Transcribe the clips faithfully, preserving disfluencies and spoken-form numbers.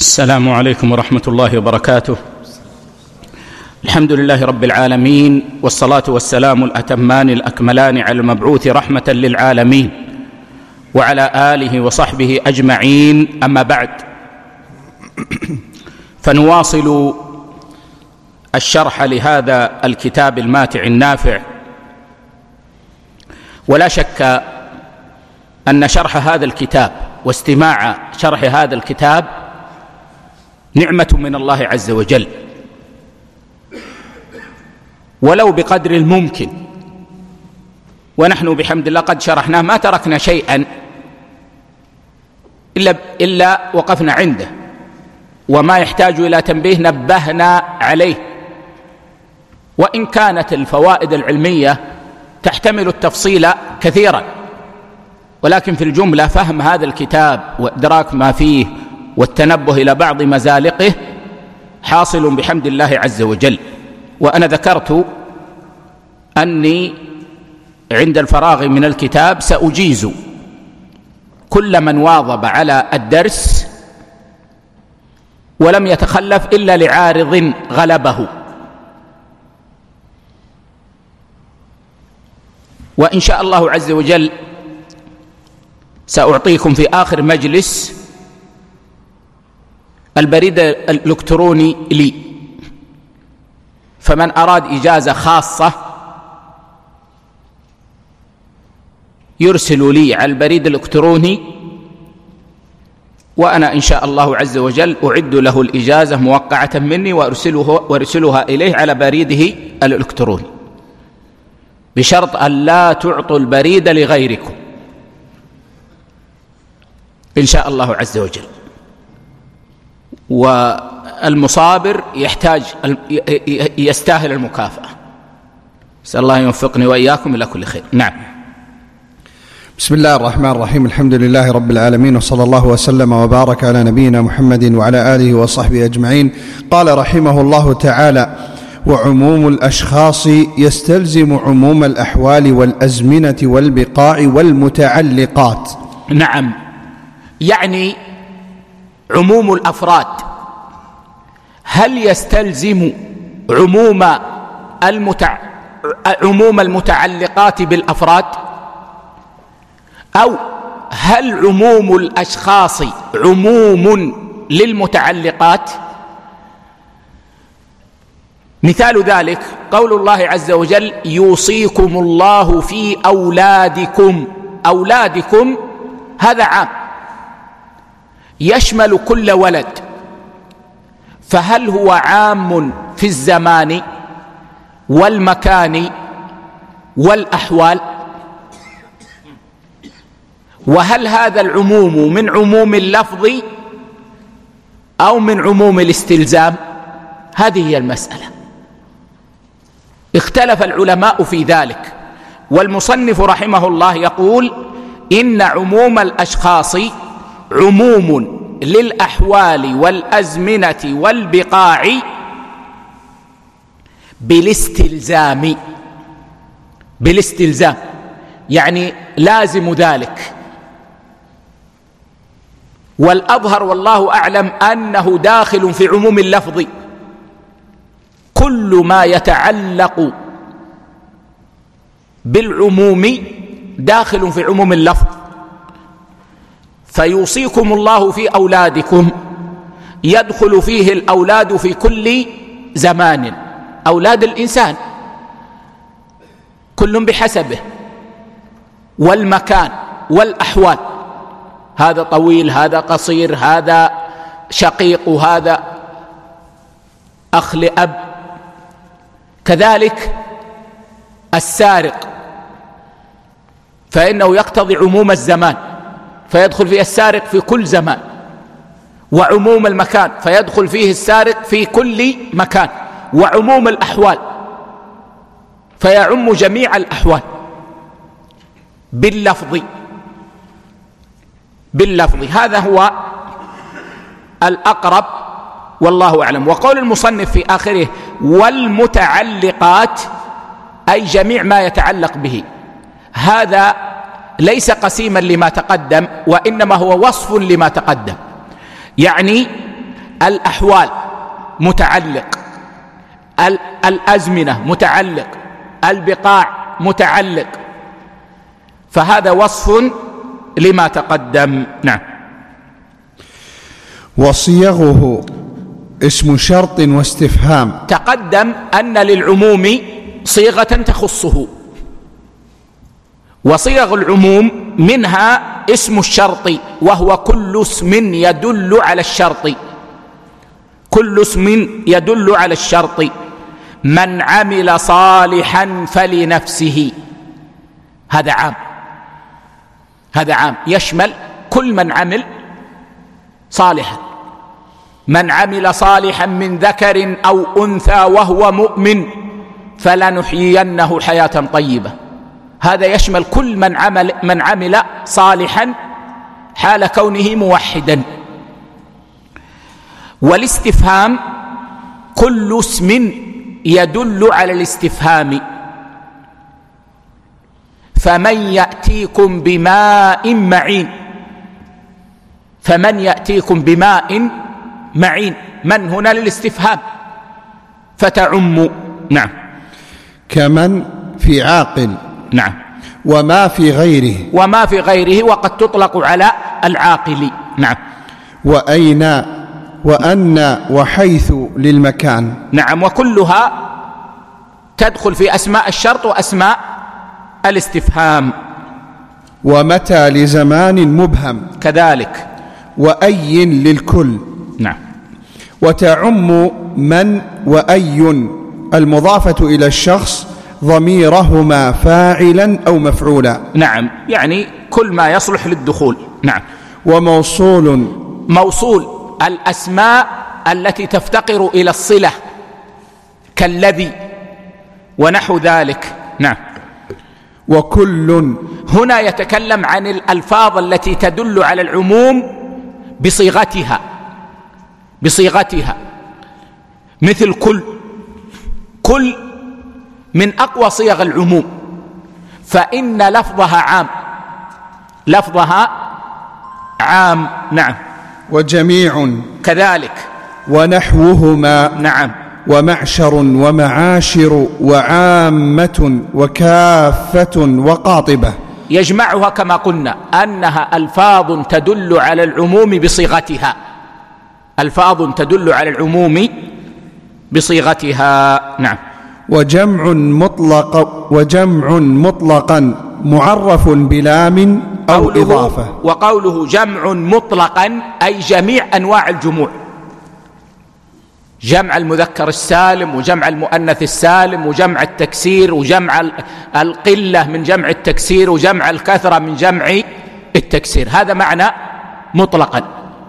السلام عليكم ورحمة الله وبركاته. الحمد لله رب العالمين، والصلاة والسلام الأتمان الأكملان على المبعوث رحمة للعالمين وعلى آله وصحبه أجمعين، أما بعد، فنواصل الشرح لهذا الكتاب الماتع النافع. ولا شك أن شرح هذا الكتاب واستماع شرح هذا الكتاب نعمة من الله عز وجل، ولو بقدر الممكن، ونحن بحمد الله قد شرحناه، ما تركنا شيئا إلا, إلا وقفنا عنده، وما يحتاج إلى تنبيه نبهنا عليه. وإن كانت الفوائد العلمية تحتمل التفصيل كثيرا، ولكن في الجملة فهم هذا الكتاب وإدراك ما فيه والتنبه إلى بعض مزالقه حاصل بحمد الله عز وجل. وأنا ذكرت أني عند الفراغ من الكتاب سأجيز كل من واظب على الدرس ولم يتخلف إلا لعارض غلبه. وإن شاء الله عز وجل سأعطيكم في آخر مجلس البريد الإلكتروني لي، فمن أراد إجازة خاصة يرسل لي على البريد الإلكتروني، وأنا إن شاء الله عز وجل أعد له الإجازة موقعة مني وأرسله وأرسلها إليه على بريده الإلكتروني، بشرط أن لا تعطوا البريد لغيركم إن شاء الله عز وجل. والمصابر يحتاج يستاهل المكافأة. أسأل الله يوفقني وإياكم إلى كل خير. نعم. بسم الله الرحمن الرحيم. الحمد لله رب العالمين، وصلى الله وسلم وبارك على نبينا محمد وعلى آله وصحبه أجمعين. قال رحمه الله تعالى: وعموم الأشخاص يستلزم عموم الأحوال والأزمنة والبقاع والمتعلقات. نعم، يعني عموم الأفراد هل يستلزم عموم المتع... عموم المتعلقات بالأفراد، أو هل عموم الأشخاص عموم للمتعلقات؟ مثال ذلك قول الله عز وجل: يوصيكم الله في أولادكم. أولادكم هذا عام يشمل كل ولد، فهل هو عام في الزمان والمكان والأحوال؟ وهل هذا العموم من عموم اللفظ أو من عموم الاستلزام؟ هذه هي المسألة، اختلف العلماء في ذلك. والمصنف رحمه الله يقول: إن عموم الأشخاص عموم للأحوال والأزمنة والبقاع بالاستلزام. بالاستلزام يعني لازم ذلك. والأظهر والله أعلم أنه داخل في عموم اللفظ، كل ما يتعلق بالعموم داخل في عموم اللفظ. فيوصيكم الله في أولادكم يدخل فيه الأولاد في كل زمان، أولاد الإنسان كل بحسبه، والمكان والأحوال، هذا طويل، هذا قصير، هذا شقيق، وهذا أخ لأب. كذلك السارق فإنه يقتضي عموم الزمان، فيدخل فيه السارق في كل زمان، وعموم المكان فيدخل فيه السارق في كل مكان، وعموم الأحوال فيعم جميع الأحوال باللفظ. باللفظ هذا هو الأقرب والله أعلم. وقول المصنف في آخره: والمتعلقات، أي جميع ما يتعلق به، هذا ليس قسيما لما تقدم، وإنما هو وصف لما تقدم. يعني الأحوال متعلق، الأزمنة متعلق، البقاع متعلق، فهذا وصف لما تقدم. نعم. وصيغه اسم شرط واستفهام. تقدم أن للعموم صيغة تخصه، وصيغ العموم منها اسم الشرط، وهو كل اسم يدل على الشرط، كل اسم يدل على الشرط. من عمل صالحا فلنفسه، هذا عام، هذا عام يشمل كل من عمل صالحا. من عمل صالحا من ذكر أو أنثى وهو مؤمن فلنحيينه حياة طيبة، هذا يشمل كل من عمل, من عمل صالحا حال كونه موحدا. والاستفهام كل اسم يدل على الاستفهام. فمن يأتيكم بماء معين، فمن يأتيكم بماء معين، من هنا للاستفهام فتعم. نعم. كمن في عاقل. نعم. وما في غيره، وما في غيره وقد تطلق على العاقل. نعم. وأين وأن وحيث للمكان. نعم. وكلها تدخل في أسماء الشرط وأسماء الاستفهام. ومتى لزمان مبهم كذلك. وأي للكل. نعم. وتعم من وأي المضافة إلى الشخص ضميرهما فاعلا أو مفعولا. نعم، يعني كل ما يصلح للدخول. نعم. وموصول، موصول الأسماء التي تفتقر إلى الصلة كالذي ونحو ذلك. نعم. وكل، هنا يتكلم عن الألفاظ التي تدل على العموم بصيغتها، بصيغتها مثل كل. كل من أقوى صيغ العموم، فإن لفظها عام، لفظها عام. نعم. وجميع كذلك. ونحوهما. نعم. ومعشر ومعاشر وعامة وكافة وقاطبة. يجمعها كما قلنا أنها ألفاظ تدل على العموم بصيغتها، ألفاظ تدل على العموم بصيغتها. نعم. وجمع مطلق، وجمع مطلقا معرف بلام أو إضافة. وقوله جمع مطلقا أي جميع أنواع الجموع، جمع المذكر السالم وجمع المؤنث السالم وجمع التكسير وجمع القلة من جمع التكسير وجمع الكثرة من جمع التكسير، هذا معنى مطلقا.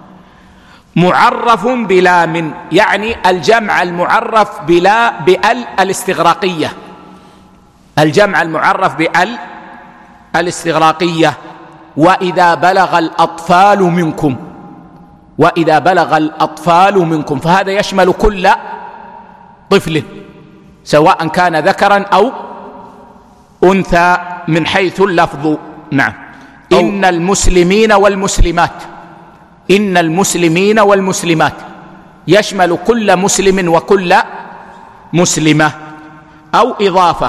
معرف بلام يعني الجمع المعرف بلا بأل الاستغراقية، الجمع المعرف بأل الاستغراقية. وإذا بلغ الأطفال منكم، وإذا بلغ الأطفال منكم، فهذا يشمل كل طفل سواء كان ذكرا أو أنثى من حيث اللفظ. نعم. إن المسلمين والمسلمات، إن المسلمين والمسلمات يشمل كل مسلم وكل مسلمة. أو إضافة،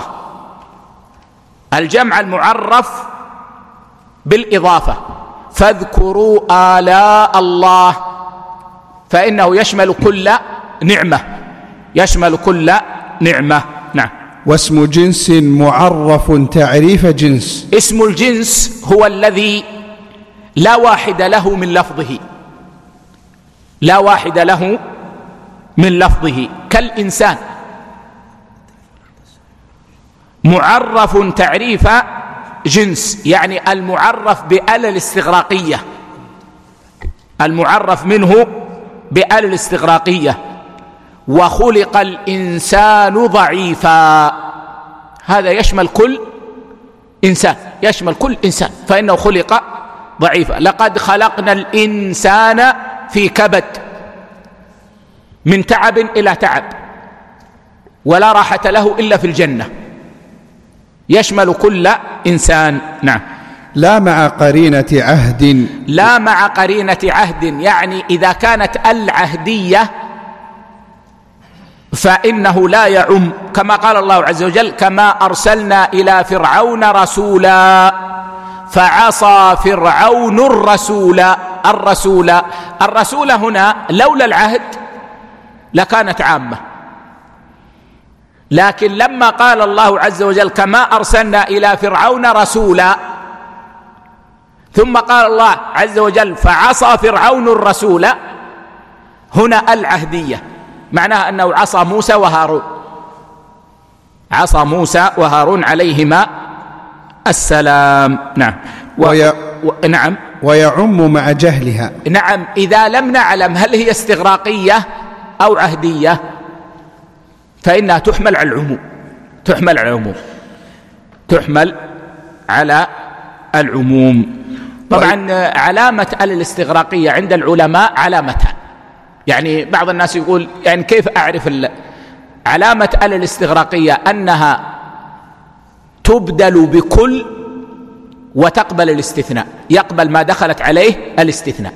الجمع المعرف بالإضافة، فاذكروا آلاء الله، فإنه يشمل كل نعمة، يشمل كل نعمة. نعم. واسم جنس معرف تعريف جنس، اسم الجنس هو الذي لا واحد له من لفظه، لا واحد له من لفظه، كالإنسان. معرف تعريف جنس يعني المعرف بأل الاستغراقية، المعرف منه بأل الاستغراقية. وخلق الإنسان ضعيفا، هذا يشمل كل إنسان، يشمل كل إنسان، فإنه خلق ضعيفا. لقد خلقنا الإنسان في كبد، من تعب إلى تعب، ولا راحة له إلا في الجنة، يشمل كل إنسان. نعم. لا مع قرينة عهد. لا مع قرينة عهد، يعني إذا كانت العهدية فإنه لا يعم، كما قال الله عز وجل: كما أرسلنا إلى فرعون رسولا فعصى فرعون الرسول. الرسول الرسول هنا لولا العهد لكانت عامة، لكن لما قال الله عز وجل: كما أرسلنا إلى فرعون رسولا، ثم قال الله عز وجل: فعصى فرعون الرسول، هنا العهدية، معناها أنه عصى موسى وهارون، عصى موسى وهارون عليهما السلام. نعم. و... وي... و... نعم. ويعم مع جهلها. نعم، إذا لم نعلم هل هي استغراقية أو عهدية فإنها تحمل على العموم، تحمل على العموم، تحمل على العموم. طبعا علامة الاستغراقية عند العلماء علامتها، يعني بعض الناس يقول يعني كيف أعرف علامة الاستغراقية؟ أنها تبدل بكل وتقبل الاستثناء، يقبل ما دخلت عليه الاستثناء،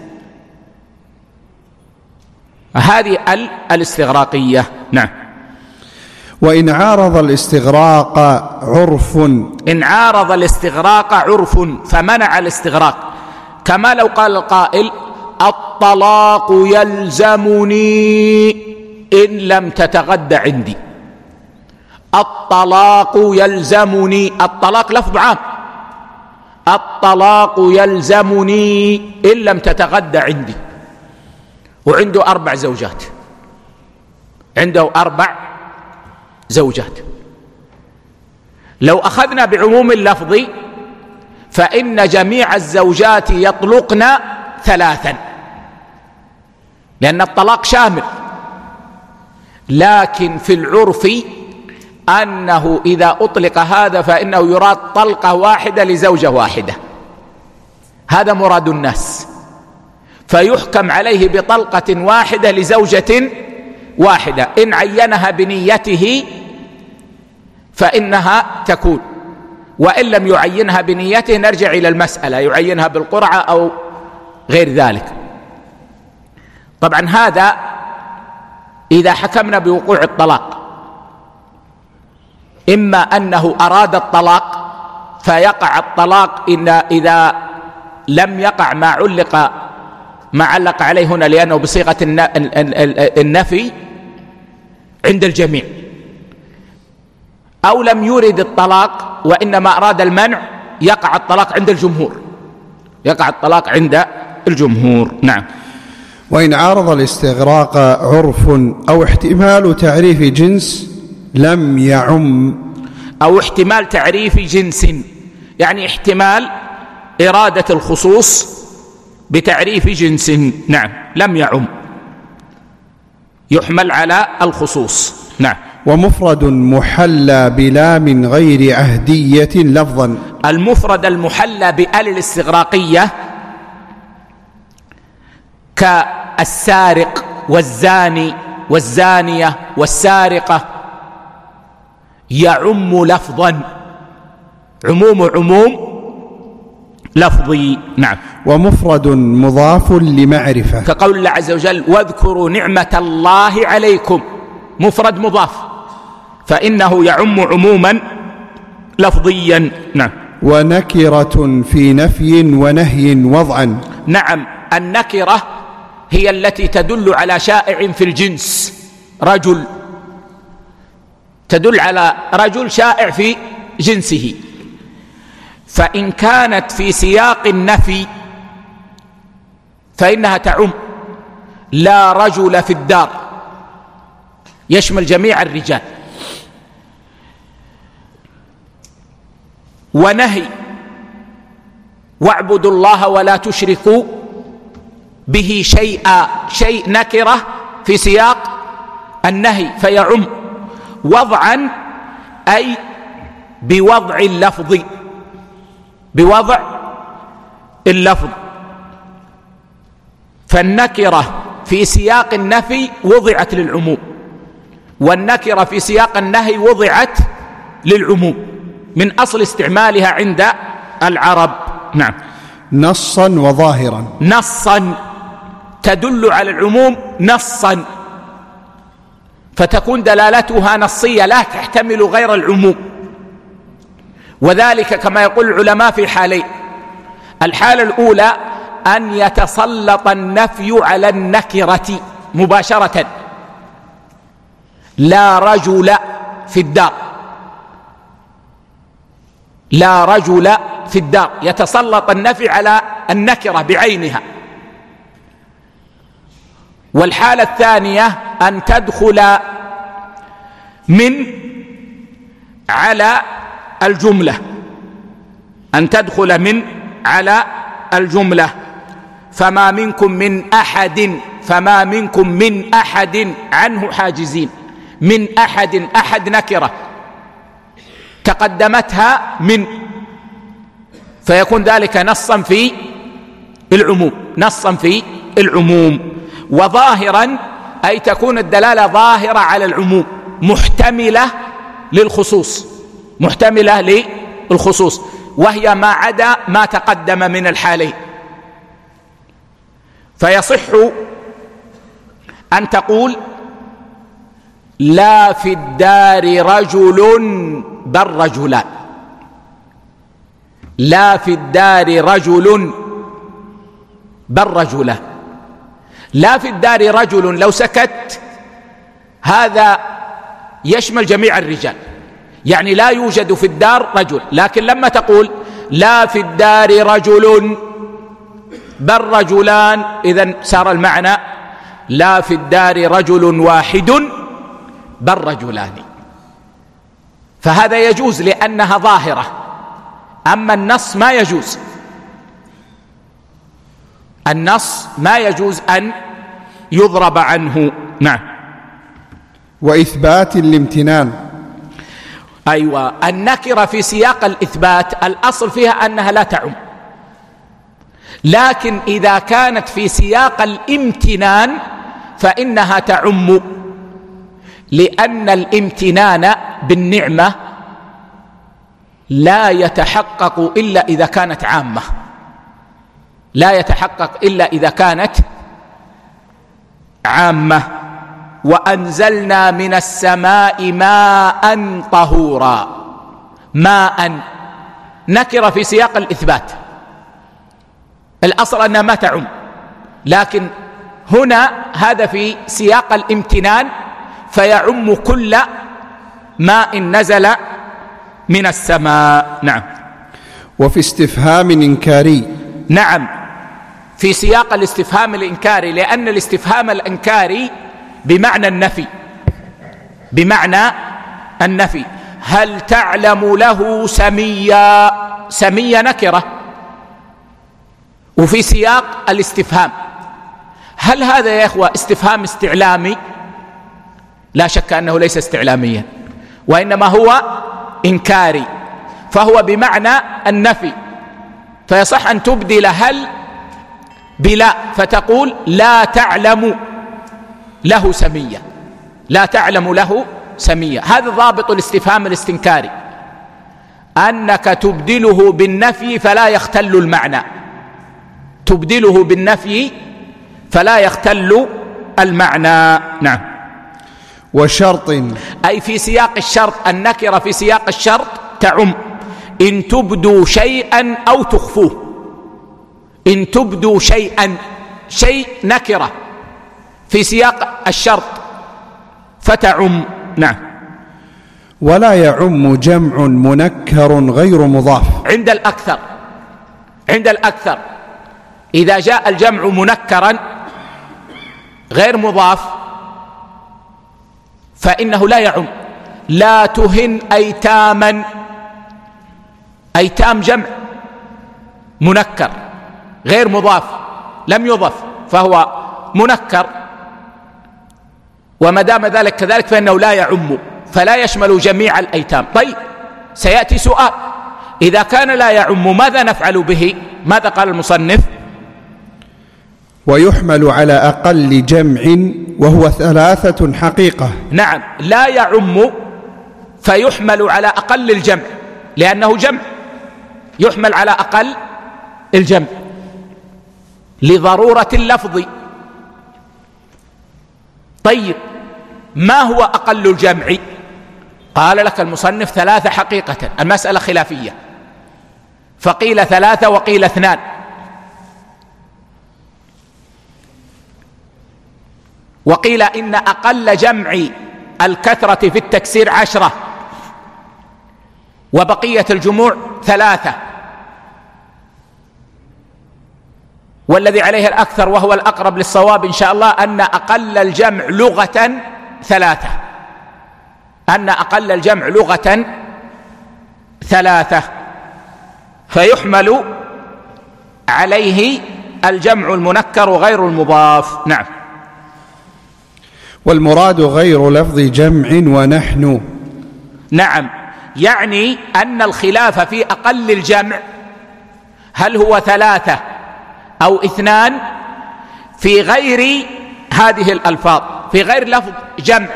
هذه الاستغراقية. نعم. وإن عارض الاستغراق عرف، إن عارض الاستغراق عرف فمنع الاستغراق، كما لو قال القائل: الطلاق يلزمني إن لم تتغد عندي. الطلاق يلزمني، الطلاق لفظ عام، الطلاق يلزمني إن لم تتغد عندي، وعنده أربع زوجات، عنده أربع زوجات. لو أخذنا بعموم اللفظ فإن جميع الزوجات يطلقن ثلاثا، لأن الطلاق شامل، لكن في العرف أنه إذا أطلق هذا فإنه يراد طلقة واحدة لزوجة واحدة، هذا مراد الناس، فيحكم عليه بطلقة واحدة لزوجة واحدة. إن عينها بنيته فإنها تكون، وإن لم يعينها بنيته نرجع إلى المسألة، يعينها بالقرعة أو غير ذلك. طبعا هذا إذا حكمنا بوقوع الطلاق، إما أنه أراد الطلاق فيقع الطلاق إن إذا لم يقع ما علق ما علق عليه هنا، لأنه بصيغة النفي عند الجميع، أو لم يرد الطلاق وإنما أراد المنع، يقع الطلاق عند الجمهور، يقع الطلاق عند الجمهور. نعم. وإن عارض الاستغراق عرف أو احتمال تعريف جنس لم يعم، أو احتمال تعريف جنس، يعني احتمال إرادة الخصوص بتعريف جنس، نعم، لم يعم، يحمل على الخصوص. نعم. ومفرد محلى بلام غير عهدية لفظا، المفرد المحلى بال الاستغراقية كالسارق والزاني والزانية والسارقة، يعم لفظا، عموم عموم لفظي. نعم. ومفرد مضاف لمعرفة، كقول الله عز وجل: واذكروا نعمة الله عليكم، مفرد مضاف فإنه يعم عموما لفظيا. نعم. ونكرة في نفي ونهي وضعا، نعم، النكرة هي التي تدل على شائع في الجنس، رجل، تدل على رجل شائع في جنسه، فإن كانت في سياق النفي فإنها تعم، لا رجل في الدار، يشمل جميع الرجال. ونهي: واعبدوا الله ولا تشركوا به شيئا، شيء نكرة في سياق النهي فيعم. وضعا أي بوضع اللفظ، بوضع اللفظ، فالنكرة في سياق النفي وضعت للعموم، والنكرة في سياق النهي وضعت للعموم من أصل استعمالها عند العرب. نعم. نصا وظاهرا. نصا تدل على العموم نصا، فتكون دلالتها نصية لا تحتمل غير العموم. وذلك كما يقول العلماء في حالين: الحالة الأولى أن يتسلط النفي على النكرة مباشرة، لا رجل في الدار، لا رجل في الدار، يتسلط النفي على النكرة بعينها. والحالة الثانية أن تدخل من على الجملة، أن تدخل من على الجملة: فما منكم من أحد، فما منكم من أحد عنه حاجزين. من أحد، أحد نكرة تقدمتها من، فيكون ذلك نصا في العموم، نصا في العموم. وظاهرا أي تكون الدلالة ظاهرة على العموم محتملة للخصوص، محتملة للخصوص، وهي ما عدا ما تقدم من الحالين. فيصح أن تقول: لا في الدار رجل بل رجلان. لا في الدار رجل بل رجلان. لا في الدار رجل لو سكت هذا يشمل جميع الرجال، يعني لا يوجد في الدار رجل. لكن لما تقول لا في الدار رجل بل رجلان، إذن صار المعنى لا في الدار رجل واحد بل رجلان. فهذا يجوز لأنها ظاهرة، أما النص ما يجوز، النص ما يجوز أن يضرب عنه. نعم. وإثبات الامتنان. أيوة، النكرة في سياق الإثبات الأصل فيها أنها لا تعم، لكن إذا كانت في سياق الامتنان فإنها تعم، لأن الامتنان بالنعمة لا يتحقق إلا إذا كانت عامة، لا يتحقق إلا إذا كانت عامة. وأنزلنا من السماء ماء طهورا. ماء نكرة في سياق الإثبات، الأصل أنها ما تعم، لكن هنا هذا في سياق الامتنان فيعم كل ماء نزل من السماء. نعم. وفي استفهام إنكاري. نعم، في سياق الاستفهام الإنكاري، لأن الاستفهام الإنكاري بمعنى النفي، بمعنى النفي. هل تعلم له سميا؟ سميا نكرة وفي سياق الاستفهام. هل هذا يا إخوة استفهام استعلامي؟ لا شك أنه ليس استعلاميا، وإنما هو إنكاري، فهو بمعنى النفي. فيصح أن تبدل هل بلا، فتقول لا تعلم له سمية، لا تعلم له سمية. هذا ضابط الاستفهام الاستنكاري، أنك تبدله بالنفي فلا يختل المعنى، تبدله بالنفي فلا يختل المعنى. نعم. وشرط أي في سياق الشرط، النكرة في سياق الشرط تعم. إن تبدوا شيئا أو تخفوه، إن تبدوا شيئا، شيء نكرة في سياق الشرط فتعم. نعم. ولا يعم جمع منكر غير مضاف عند الأكثر، عند الأكثر إذا جاء الجمع منكرا غير مضاف فإنه لا يعم. لا تهن أيتاما، أيتام جمع منكر غير مضاف لم يضف فهو منكر، وما دام ذلك كذلك فإنه لا يعم، فلا يشمل جميع الأيتام. طيب، سيأتي سؤال: إذا كان لا يعم ماذا نفعل به؟ ماذا قال المصنف؟ ويحمل على أقل جمع وهو ثلاثة حقيقة. نعم، لا يعم فيحمل على أقل الجمع، لأنه جمع يحمل على أقل الجمع لضرورة اللفظ. طيب ما هو أقل الجمع؟ قال لك المصنف ثلاثة حقيقة، المسألة خلافية، فقيل ثلاثة وقيل اثنان. وقيل إن أقل جمع الكثرة في التكسير عشرة، وبقية الجموع ثلاثة، والذي عليه الأكثر وهو الأقرب للصواب إن شاء الله أن أقل الجمع لغة ثلاثة، أن أقل الجمع لغة ثلاثة، فيحمل عليه الجمع المنكر غير المضاف. نعم. والمراد غير لفظ جمع ونحن. نعم، يعني أن الخلاف في أقل الجمع هل هو ثلاثة أو اثنان في غير هذه الألفاظ، في غير لفظ جمع،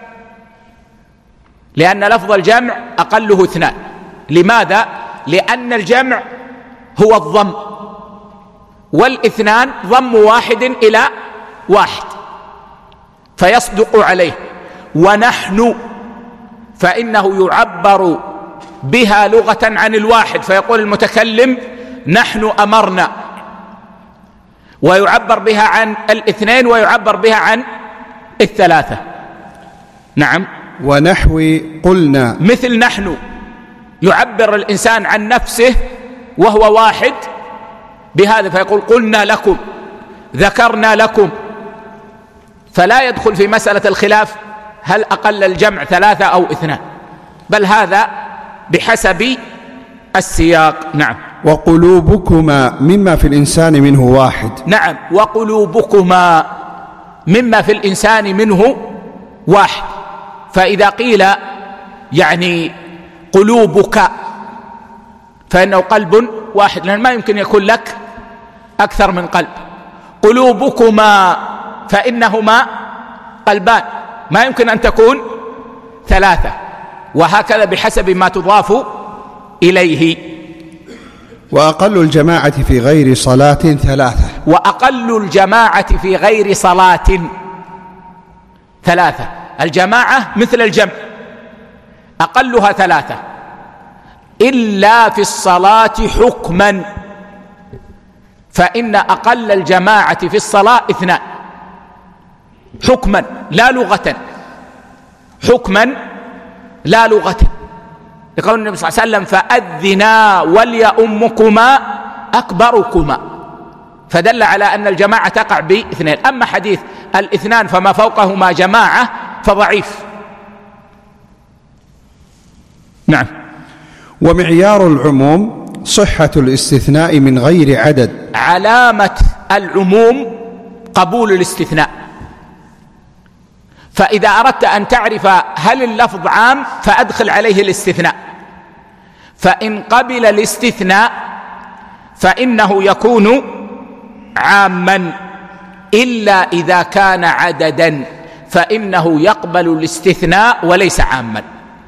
لأن لفظ الجمع أقله اثنان. لماذا؟ لأن الجمع هو الضم، والاثنان ضم واحد إلى واحد فيصدق عليه. ونحن فإنه يعبر بها لغة عن الواحد، فيقول المتكلم نحن أمرنا، ويعبر بها عن الاثنين ويعبر بها عن الثلاثة. نعم. ونحو قلنا، مثل نحن يعبر الإنسان عن نفسه وهو واحد بهذا، فيقول قلنا لكم، ذكرنا لكم، فلا يدخل في مسألة الخلاف هل أقل الجمع ثلاثة أو اثنان، بل هذا بحسب السياق. نعم. وقلوبكما مما في الإنسان منه واحد. نعم، وقلوبكما مما في الإنسان منه واحد. فإذا قيل يعني قلوبك فإنه قلب واحد، لأن ما يمكن يكون لك أكثر من قلب. قلوبكما فإنهما قلبان، ما يمكن أن تكون ثلاثة، وهكذا بحسب ما تضاف إليه. وأقل الجماعة في غير صلاة ثلاثة. وأقل الجماعة في غير صلاة ثلاثة. الجماعة مثل الجمع أقلها ثلاثة، إلا في الصلاة حكما، فإن أقل الجماعة في الصلاة اثنان حكما لا لغة، حكما لا لغة، لقول النبي صلى الله عليه وسلم فأذنا وليؤمكما أكبركما، فدل على أن الجماعة تقع باثنين. أما حديث الاثنان فما فوقهما جماعة فضعيف. نعم. ومعيار العموم صحة الاستثناء من غير عدد. علامة العموم قبول الاستثناء، فإذا أردت أن تعرف هل اللفظ عام فأدخل عليه الاستثناء، فإن قبل الاستثناء فإنه يكون عاما، إلا إذا كان عددا فإنه يقبل الاستثناء وليس عاما.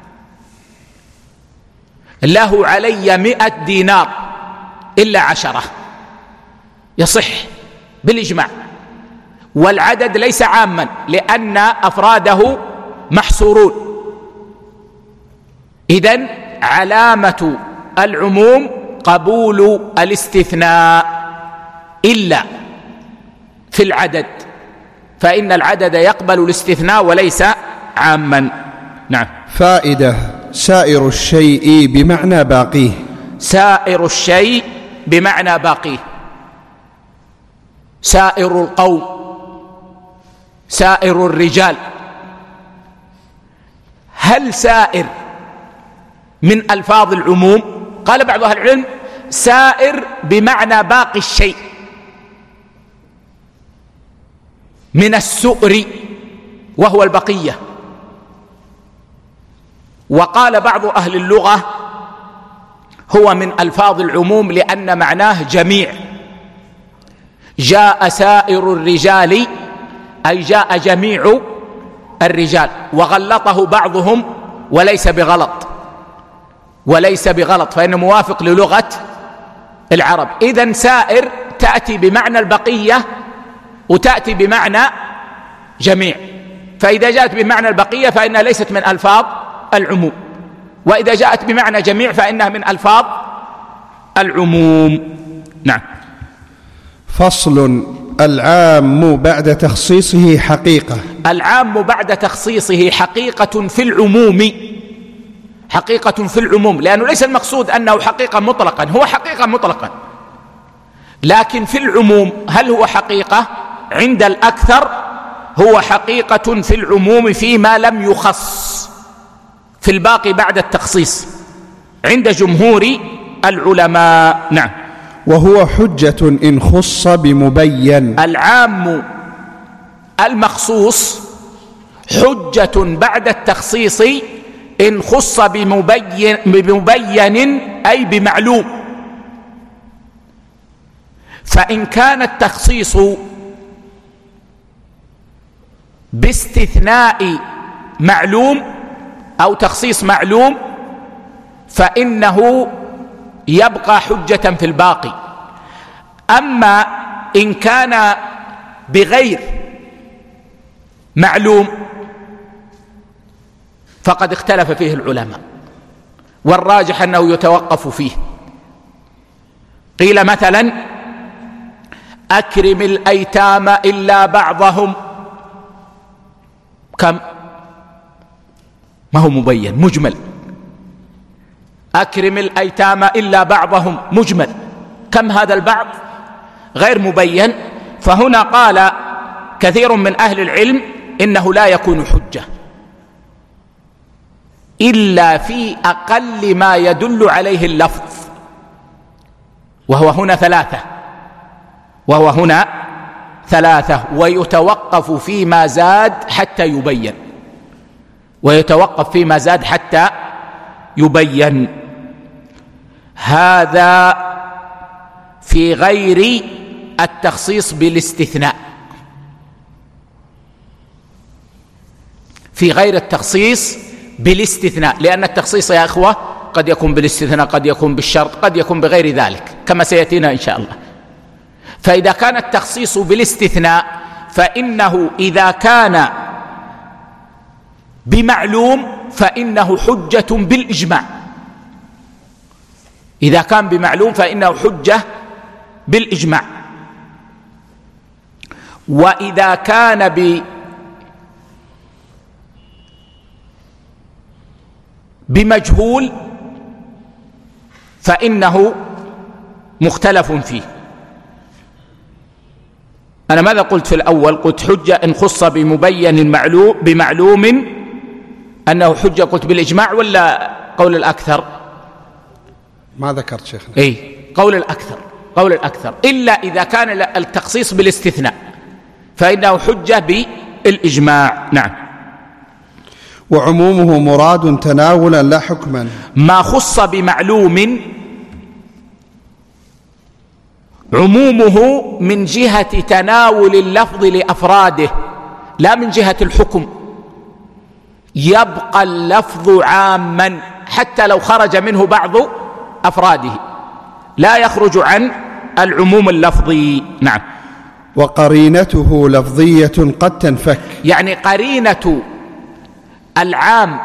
له علي مئة دينار إلا عشرة يصح بالإجماع، والعدد ليس عاما لأن أفراده محصورون. إذن علامة العموم قبول الاستثناء إلا في العدد، فإن العدد يقبل الاستثناء وليس عاما. نعم. فائدة: سائر الشيء بمعنى باقيه. سائر الشيء بمعنى باقيه، سائر القوم، سائر الرجال. هل سائر من ألفاظ العموم؟ قال بعض أهل العلم سائر بمعنى باقي الشيء، من السؤر وهو البقية. وقال بعض أهل اللغة هو من ألفاظ العموم لأن معناه جميع. جاء سائر الرجال أي جاء جميع الرجال، وغلطه بعضهم وليس بغلط، وليس بغلط، فإنه موافق للغة العرب. إذن سائر تأتي بمعنى البقية وتأتي بمعنى جميع، فإذا جاءت بمعنى البقية فإنها ليست من ألفاظ العموم، وإذا جاءت بمعنى جميع فإنها من ألفاظ العموم. نعم. فصل. العام بعد تخصيصه حقيقة. العام بعد تخصيصه حقيقة في العموم، حقيقة في العموم، لأنه ليس المقصود أنه حقيقة مطلقا، هو حقيقة مطلقا، لكن في العموم هل هو حقيقة؟ عند الأكثر هو حقيقة في العموم فيما لم يخص، في الباقي بعد التخصيص عند جمهور العلماء. نعم. وهو حجة إن خص بمبين. العام المخصوص حجة بعد التخصيص إن خص بمبين, بمبين أي بمعلوم. فإن كان التخصيص باستثناء معلوم أو تخصيص معلوم فإنه يبقى حجة في الباقي. أما إن كان بغير معلوم فقد اختلف فيه العلماء، والراجح أنه يتوقف فيه. قيل مثلا: أكرم الأيتام إلا بعضهم. كم؟ ما هو مبين، مجمل. أكرم الأيتام إلا بعضهم مجمل، كم هذا البعض؟ غير مبين. فهنا قال كثير من أهل العلم إنه لا يكون حجة إلا في أقل ما يدل عليه اللفظ، وهو هنا ثلاثة وهو هنا ثلاثة ويتوقف فيما زاد حتى يبين، ويتوقف فيما زاد حتى يبين. هذا في غير التخصيص بالاستثناء، في غير التخصيص بالاستثناء، لأن التخصيص يا أخوة قد يكون بالاستثناء، قد يكون بالشرط، قد يكون بغير ذلك كما سيأتينا إن شاء الله. فإذا كان التخصيص بالاستثناء فإنه إذا كان بمعلوم فإنه حجة بالإجماع، إذا كان بمعلوم فإنه حجة بالإجماع. وإذا كان ب بمجهول فإنه مختلف فيه. أنا ماذا قلت في الأول؟ قلت حجة إن خص بمبين معلوم بمعلوم أنه حجة، قلت بالإجماع ولا قول الأكثر؟ ما ذكرت شيخنا. إيه، قول الأكثر، قول الأكثر، إلا إذا كان التخصيص بالاستثناء فإنه حجة بالإجماع. نعم. وعمومه مراد تناولا لا حكما. ما خص بمعلوم عمومه من جهة تناول اللفظ لأفراده لا من جهة الحكم، يبقى اللفظ عاما حتى لو خرج منه بعض أفراده، لا يخرج عن العموم اللفظي. نعم. وقرينته لفظية قد تنفك، يعني قرينة العام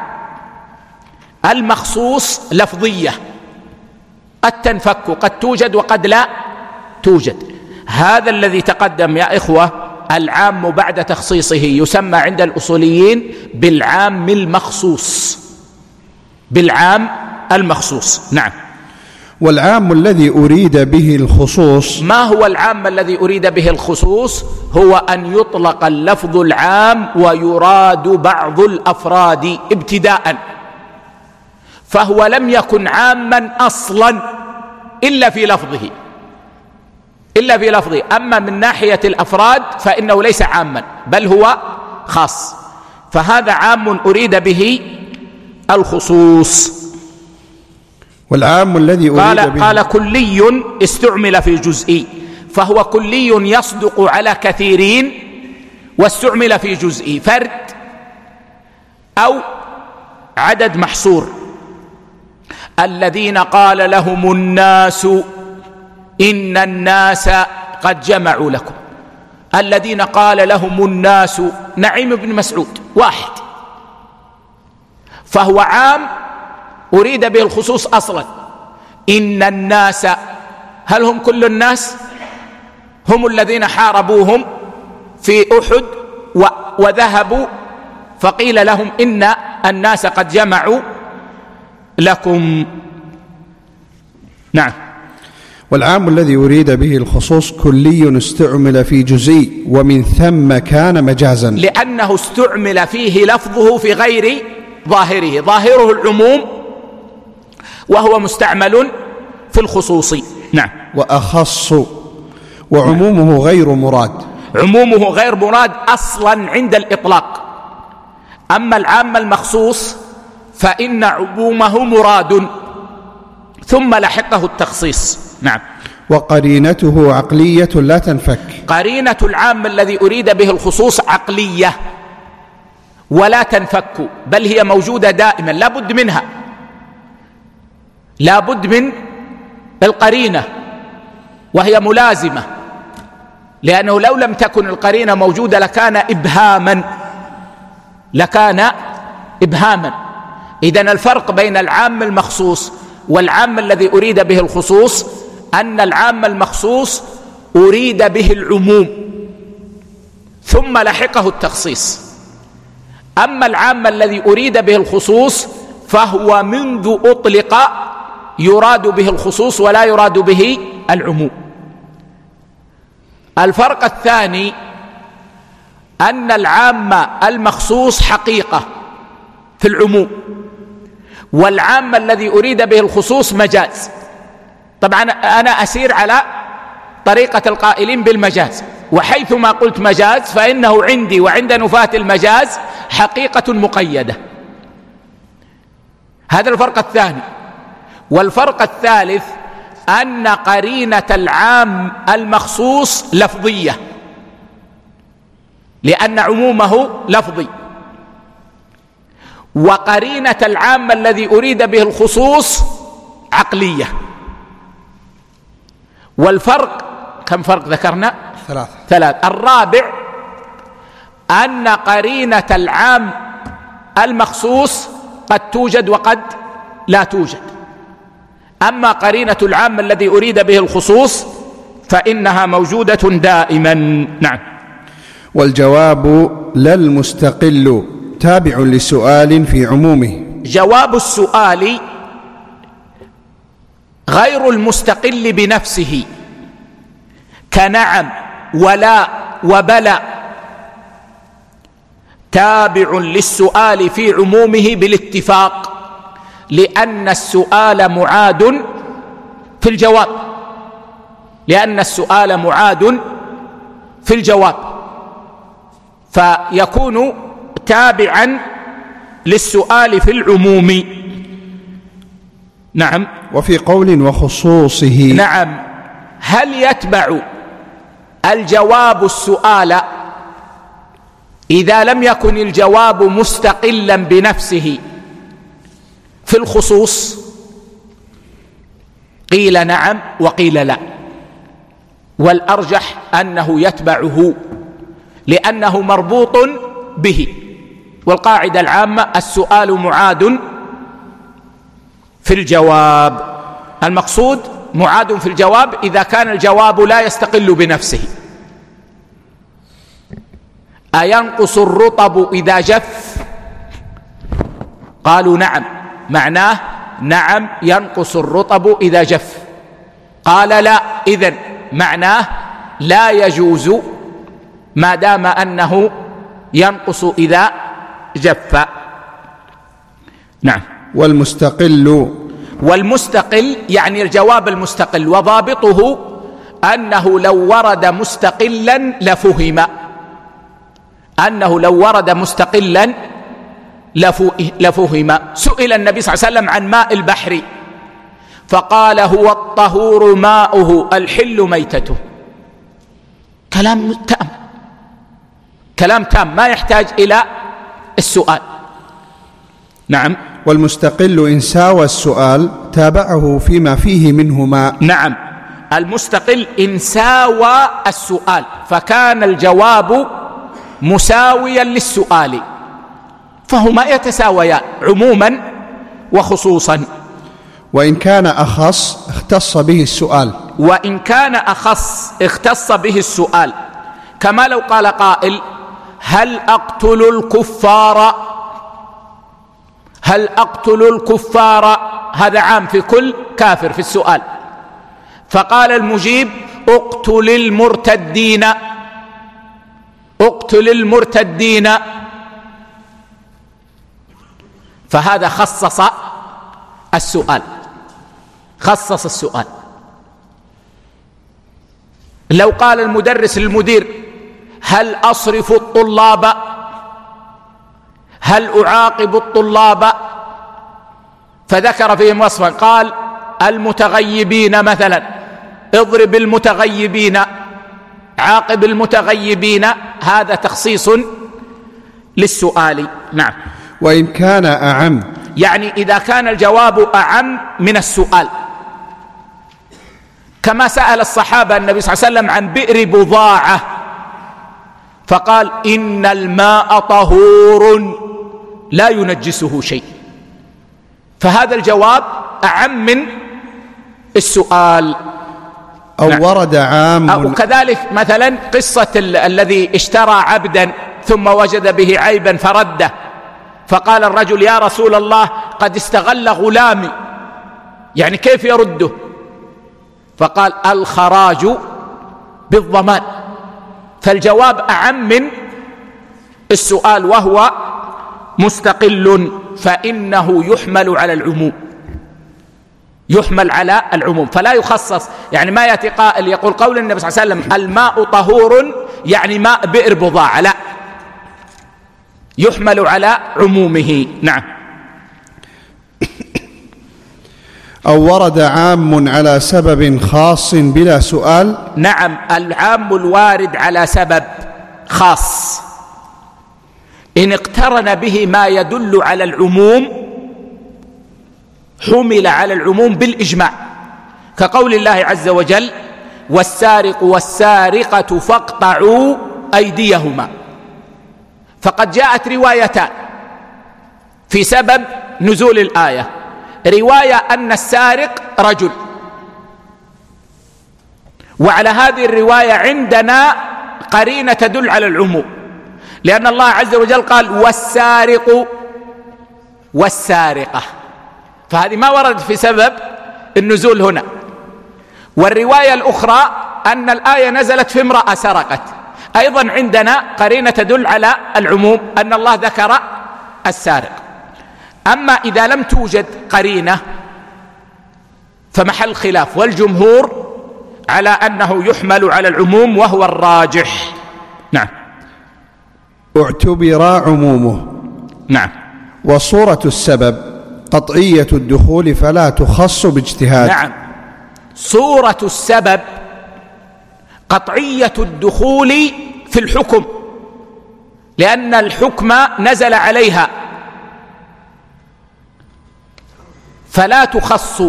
المخصوص لفظية قد تنفك، قد توجد وقد لا توجد. هذا الذي تقدم يا إخوة العام بعد تخصيصه يسمى عند الأصوليين بالعام المخصوص، بالعام المخصوص. نعم. والعام الذي أريد به الخصوص، ما هو العام الذي أريد به الخصوص؟ هو أن يطلق اللفظ العام ويراد بعض الأفراد ابتداء، فهو لم يكن عاما أصلا إلا في لفظه، إلا في لفظه. أما من ناحية الأفراد فإنه ليس عاما بل هو خاص، فهذا عام أريد به الخصوص. والعام الذي أريد قال به قال كلي استعمل في جزئي، فهو كلي يصدق على كثيرين واستعمل في جزئي، فرد أو عدد محصور. الذين قال لهم الناس إن الناس قد جمعوا لكم. الذين قال لهم الناس نعيم بن مسعود واحد، فهو عام أريد به الخصوص أصلا. إن الناس، هل هم كل الناس؟ هم الذين حاربوهم في أحد وذهبوا فقيل لهم إن الناس قد جمعوا لكم. نعم. والعام الذي أريد به الخصوص كلي استعمل في جزئي ومن ثم كان مجازا، لأنه استعمل فيه لفظه في غير ظاهره، ظاهره العموم وهو مستعمل في الخصوص. نعم. وأخص، وعمومه غير مراد. عمومه غير مراد أصلا عند الإطلاق. أما العام المخصوص فإن عمومه مراد ثم لحقه التخصيص. نعم. وقرينته عقلية لا تنفك. قرينة العام الذي أريد به الخصوص عقلية ولا تنفك، بل هي موجودة دائما، لا بد منها، لا بد من القرينة وهي ملازمة، لأنه لو لم تكن القرينة موجودة لكان إبهاما، لكان إبهاما. إذن الفرق بين العام المخصوص والعام الذي أريد به الخصوص أن العام المخصوص أريد به العموم ثم لحقه التخصيص، أما العام الذي أريد به الخصوص فهو منذ أطلق يراد به الخصوص ولا يراد به العموم. الفرق الثاني أن العام المخصوص حقيقة في العموم، والعام الذي أريد به الخصوص مجاز. طبعا أنا أسير على طريقة القائلين بالمجاز، وحيثما قلت مجاز فإنه عندي وعند نفاة المجاز حقيقة مقيدة. هذا الفرق الثاني. والفرق الثالث أن قرينة العام المخصوص لفظية، لأن عمومه لفظي، وقرينة العام الذي أريد به الخصوص عقلية. والفرق كم فرق ذكرنا؟ ثلاث. ثلاث. الرابع أن قرينة العام المخصوص قد توجد وقد لا توجد، أما قرينة العام الذي أريد به الخصوص فإنها موجودة دائما. نعم. والجواب لا المستقل تابع لسؤال في عمومه. جواب السؤال غير المستقل بنفسه كنعم ولا وبلى، تابع للسؤال في عمومه بالاتفاق، لأن السؤال معاد في الجواب، لأن السؤال معاد في الجواب، فيكون تابعا للسؤال في العموم. نعم. وفي قول وخصوصه. نعم. هل يتبع الجواب السؤال إذا لم يكن الجواب مستقلا بنفسه في الخصوص؟ قيل نعم وقيل لا، والأرجح أنه يتبعه لأنه مربوط به. والقاعدة العامة السؤال معاد في الجواب، المقصود معاد في الجواب إذا كان الجواب لا يستقل بنفسه. أينقص الرطب إذا جف؟ قالوا نعم، معناه نعم ينقص الرطب إذا جف. قال لا، إذن معناه لا يجوز ما دام أنه ينقص إذا جف. نعم. والمستقل. والمستقل يعني الجواب المستقل، وضابطه أنه لو ورد مستقلا لفهم، أنه لو ورد مستقلا لفهم. سئل النبي صلى الله عليه وسلم عن ماء البحر فقال هو الطهور ماؤه الحل ميتته. كلام تام، كلام تام ما يحتاج إلى السؤال. نعم. والمستقل إن ساوى السؤال تابعه فيما فيه منه ماء. نعم. المستقل إن ساوى السؤال، فكان الجواب مساويا للسؤال، فهما يتساويان عموما وخصوصا. وإن كان أخص اختص به السؤال وإن كان أخص اختص به السؤال، كما لو قال قائل: هل أقتل الكفار؟ هل أقتل الكفار؟ هذا عام في كل كافر في السؤال. فقال المجيب: اقتل المرتدين، اقتل المرتدين. فهذا خصص السؤال، خصص السؤال. لو قال المدرس للمدير: هل أصرف الطلاب؟ هل أعاقب الطلاب؟ فذكر فيهم وصفا، قال: المتغيبين مثلا، اضرب المتغيبين، عاقب المتغيبين. هذا تخصيص للسؤال. نعم. وإن كان أعم، يعني إذا كان الجواب أعم من السؤال، كما سأل الصحابة النبي صلى الله عليه وسلم عن بئر بضاعة فقال: إن الماء طهور لا ينجسه شيء. فهذا الجواب أعم من السؤال. أو نعم. ورد عام. وكذلك مثلا قصة الذي اشترى عبدا ثم وجد به عيبا فرده، فقال الرجل: يا رسول الله قد استغل غلامي، يعني كيف يرده؟ فقال: الخراج بالضمان. فالجواب أعم من السؤال وهو مستقل، فإنه يحمل على العموم، يحمل على العموم فلا يخصص. يعني ما يأتي قائل يقول قول النبي صلى الله عليه وسلم: الماء طهور، يعني ماء بئر بضاعة، لا، يحمل على عمومه. نعم. أو ورد عام على سبب خاص بلا سؤال. نعم، العام الوارد على سبب خاص إن اقترن به ما يدل على العموم حمل على العموم بالإجماع، كقول الله عز وجل: والسارق والسارقة فاقطعوا أيديهما. فقد جاءت روايتان في سبب نزول الآية، رواية أن السارق رجل، وعلى هذه الرواية عندنا قرينة تدل على العموم، لأن الله عز وجل قال: والسارق والسارقة، فهذه ما وردت في سبب النزول هنا. والرواية الأخرى أن الآية نزلت في امرأة سرقت، أيضا عندنا قرينة تدل على العموم أن الله ذكر السارق. أما إذا لم توجد قرينة فمحل خلاف، والجمهور على أنه يحمل على العموم وهو الراجح. نعم. اعتبر عمومه. نعم. وصورة السبب قطعية الدخول فلا تخص باجتهاد. نعم، صورة السبب قطعية الدخول في الحكم، لأن الحكم نزل عليها فلا تخص.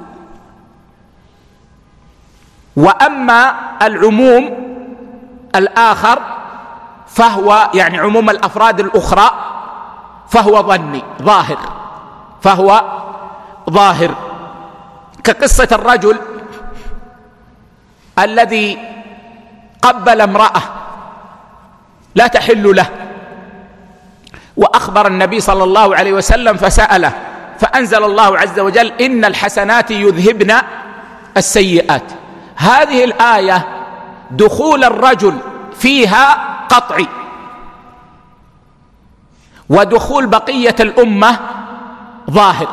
وأما العموم الآخر فهو يعني عموم الأفراد الأخرى فهو ظني ظاهر، فهو ظاهر، كقصة الرجل الذي قبل امرأة لا تحل له، وأخبر النبي صلى الله عليه وسلم فسأله، فأنزل الله عز وجل: إن الحسنات يذهبن السيئات. هذه الآية دخول الرجل فيها قطعي، ودخول بقية الأمة ظاهر،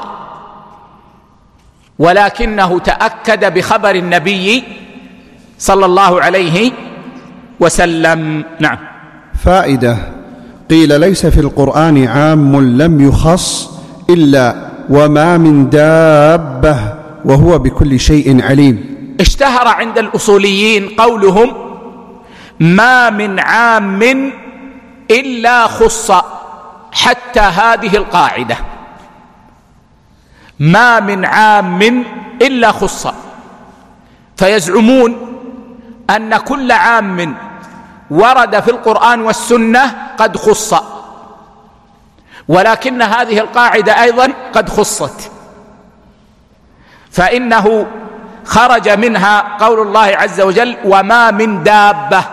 ولكنه تأكد بخبر النبي صلى الله عليه وسلم. نعم. فائدة: قيل ليس في القرآن عام لم يخص إلا وما من دابة وهو بكل شيء عليم. اشتهر عند الأصوليين قولهم: ما من عام إلا خص، حتى هذه القاعدة: ما من عام إلا خص. فيزعمون أن كل عام ورد في القرآن والسنة قد خص، ولكن هذه القاعدة أيضا قد خصت، فإنه خرج منها قول الله عز وجل: وما من دابة،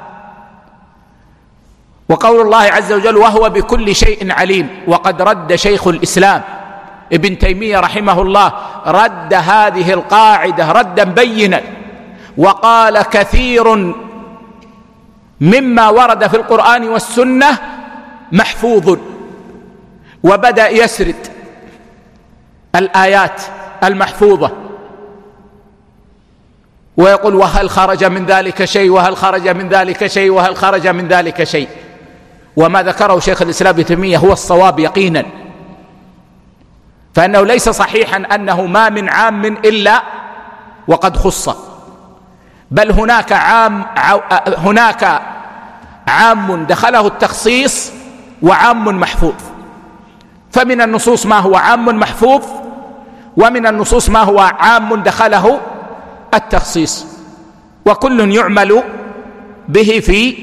وقول الله عز وجل: وهو بكل شيء عليم. وقد رد شيخ الإسلام ابن تيمية رحمه الله رد هذه القاعدة ردا بينا، وقال: كثير مما ورد في القرآن والسنة محفوظ، وبدأ يسرد الآيات المحفوظة ويقول: وهل خرج من ذلك شيء، وهل خرج من ذلك شيء، وهل خرج من ذلك شيء. وما ذكره شيخ الإسلام ابن تيمية هو الصواب يقينا، فإنه ليس صحيحا أنه ما من عام إلا وقد خص، بل هناك عام هناك عام دخله التخصيص وعام محفوظ. فمن النصوص ما هو عام محفوظ، ومن النصوص ما هو عام دخله التخصيص، وكل يعمل به في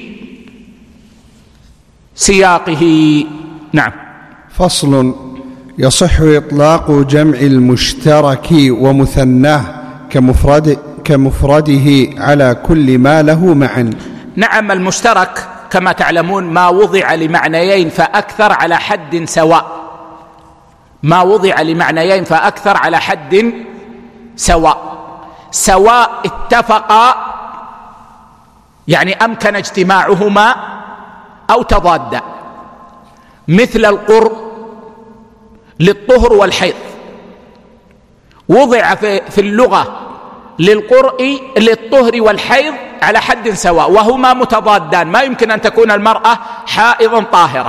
سياقه. نعم. فصل: يصح إطلاق جمع المشترك ومثناه كمفرد كمفرده على كل ما له معا. نعم، المشترك كما تعلمون ما وضع لمعنيين فأكثر على حد سواء، ما وضع لمعنيين فأكثر على حد سواء، سواء اتفقا يعني أمكن اجتماعهما أو تضادا، مثل القرء للطهر والحيض، وضع في اللغة للقرء للطهر والحيض على حد سواء، وهما متضادان، ما يمكن أن تكون المرأة حائضا طاهرة.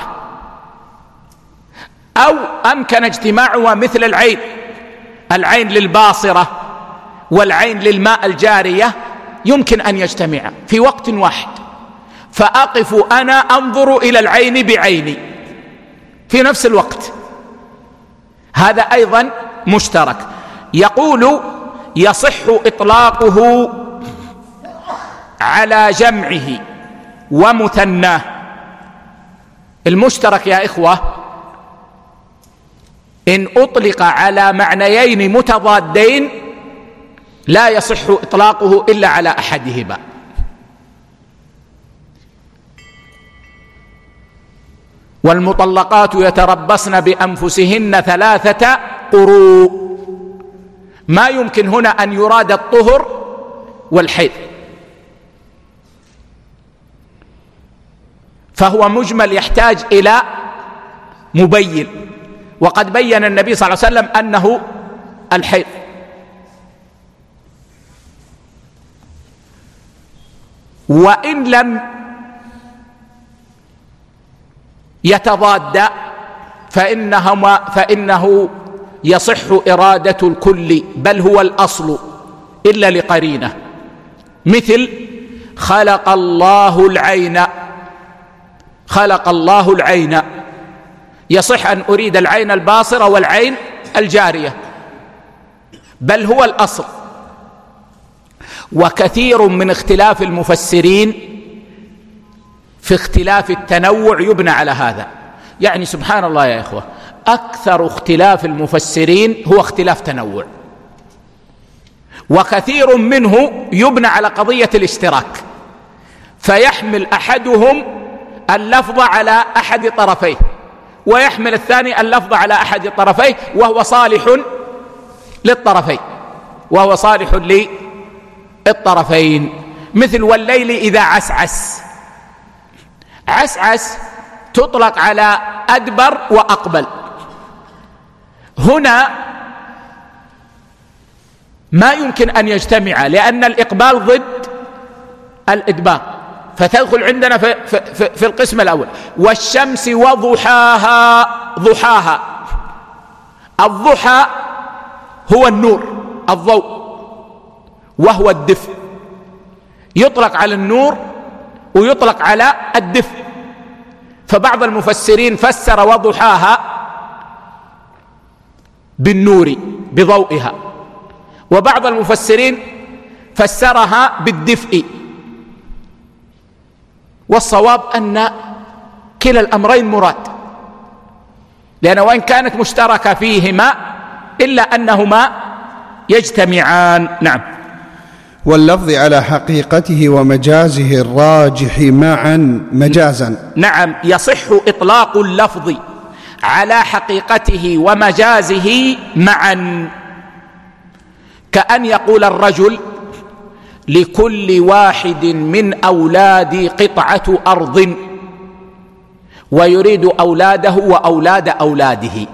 أو أمكن اجتماعها مثل العين، العين للباصرة والعين للماء الجارية يمكن أن يجتمعا في وقت واحد، فأقف أنا أنظر إلى العين بعيني في نفس الوقت، هذا أيضا مشترك. يقول: يصح إطلاقه على جمعه ومثناه. المشترك يا إخوة إن أطلق على معنيين متضادين لا يصح إطلاقه إلا على أحدهما. والمطلقات يتربصن بأنفسهن ثلاثة قروء، ما يمكن هنا أن يراد الطهر والحيض، فهو مجمل يحتاج إلى مبين، وقد بين النبي صلى الله عليه وسلم أنه الحيض. وإن لم يتضاد فإنهما فإنه يصح إرادة الكل، بل هو الأصل إلا لقرينة، مثل خلق الله العين، خلق الله العين، يصح أن أريد العين الباصرة والعين الجارية، بل هو الأصل. وكثير من اختلاف المفسرين في اختلاف التنوع يبنى على هذا، يعني سبحان الله يا إخوة، أكثر اختلاف المفسرين هو اختلاف تنوع، وكثير منه يبنى على قضية الاشتراك، فيحمل أحدهم اللفظ على أحد طرفيه، ويحمل الثاني اللفظ على أحد طرفيه، وهو صالح للطرفين وهو صالح للطرفين مثل والليل إذا عسعس. عسعس تطلق على أدبر وأقبل، هنا ما يمكن أن يجتمع لأن الإقبال ضد الإدبار، فتدخل عندنا في, في, في القسم الأول. والشمس وضحاها، ضحاها، الضحى هو النور الضوء وهو الدفء، يطلق على النور ويطلق على الدفء، فبعض المفسرين فسر وضحاها بالنور بضوئها، وبعض المفسرين فسرها بالدفء، والصواب أن كلا الأمرين مراد، لأن وإن كانت مشتركة فيهما إلا أنهما يجتمعان. نعم. واللفظ على حقيقته ومجازه الراجح معا مجازا. نعم، يصح إطلاق اللفظ على حقيقته ومجازه معا، كأن يقول الرجل لكل واحد من أولادي قطعة أرض، ويريد أولاده وأولاد أولاده.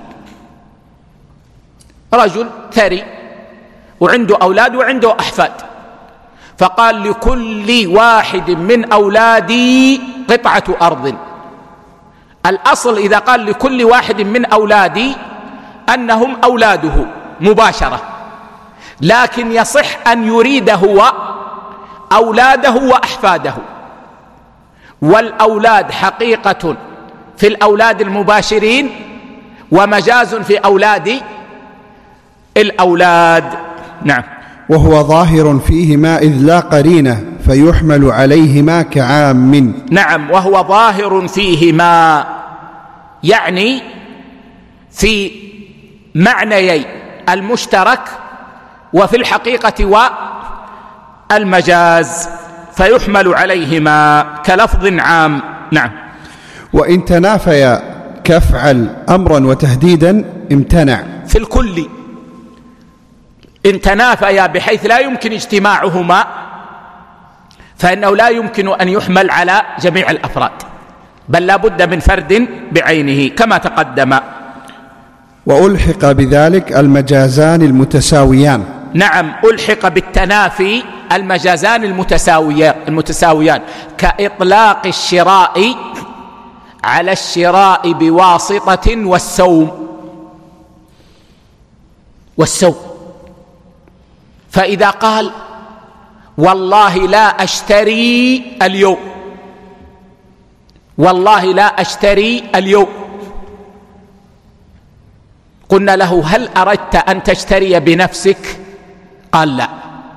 رجل ثري وعنده أولاد وعنده أحفاد، فقال لكل واحد من أولادي قطعة أرض. الأصل إذا قال لكل واحد من أولادي أنهم أولاده مباشرة، لكن يصح أن يريد هو أولاده وأحفاده، والأولاد حقيقة في الأولاد المباشرين ومجاز في أولاد الأولاد. نعم. وهو ظاهر فيهما إذ لا قرينة فيحمل عليهما كعام. نعم، وهو ظاهر فيهما، يعني في معنيي المشترك وفي الحقيقة والمجاز، فيحمل عليهما كلفظ عام. نعم. وإن تنافيا كفعل أمرا وتهديدا امتنع. في الكل إن تنافيا بحيث لا يمكن اجتماعهما فإنه لا يمكن أن يحمل على جميع الأفراد، بل لا بد من فرد بعينه كما تقدم. وألحق بذلك المجازان المتساويان. نعم، ألحق بالتنافي المجازان المتساويان كإطلاق الشراء على الشراء بواسطة والسوم والسوم فإذا قال والله لا أشتري اليوم، والله لا أشتري اليوم، قلنا له هل أردت أن تشتري بنفسك؟ قال لا.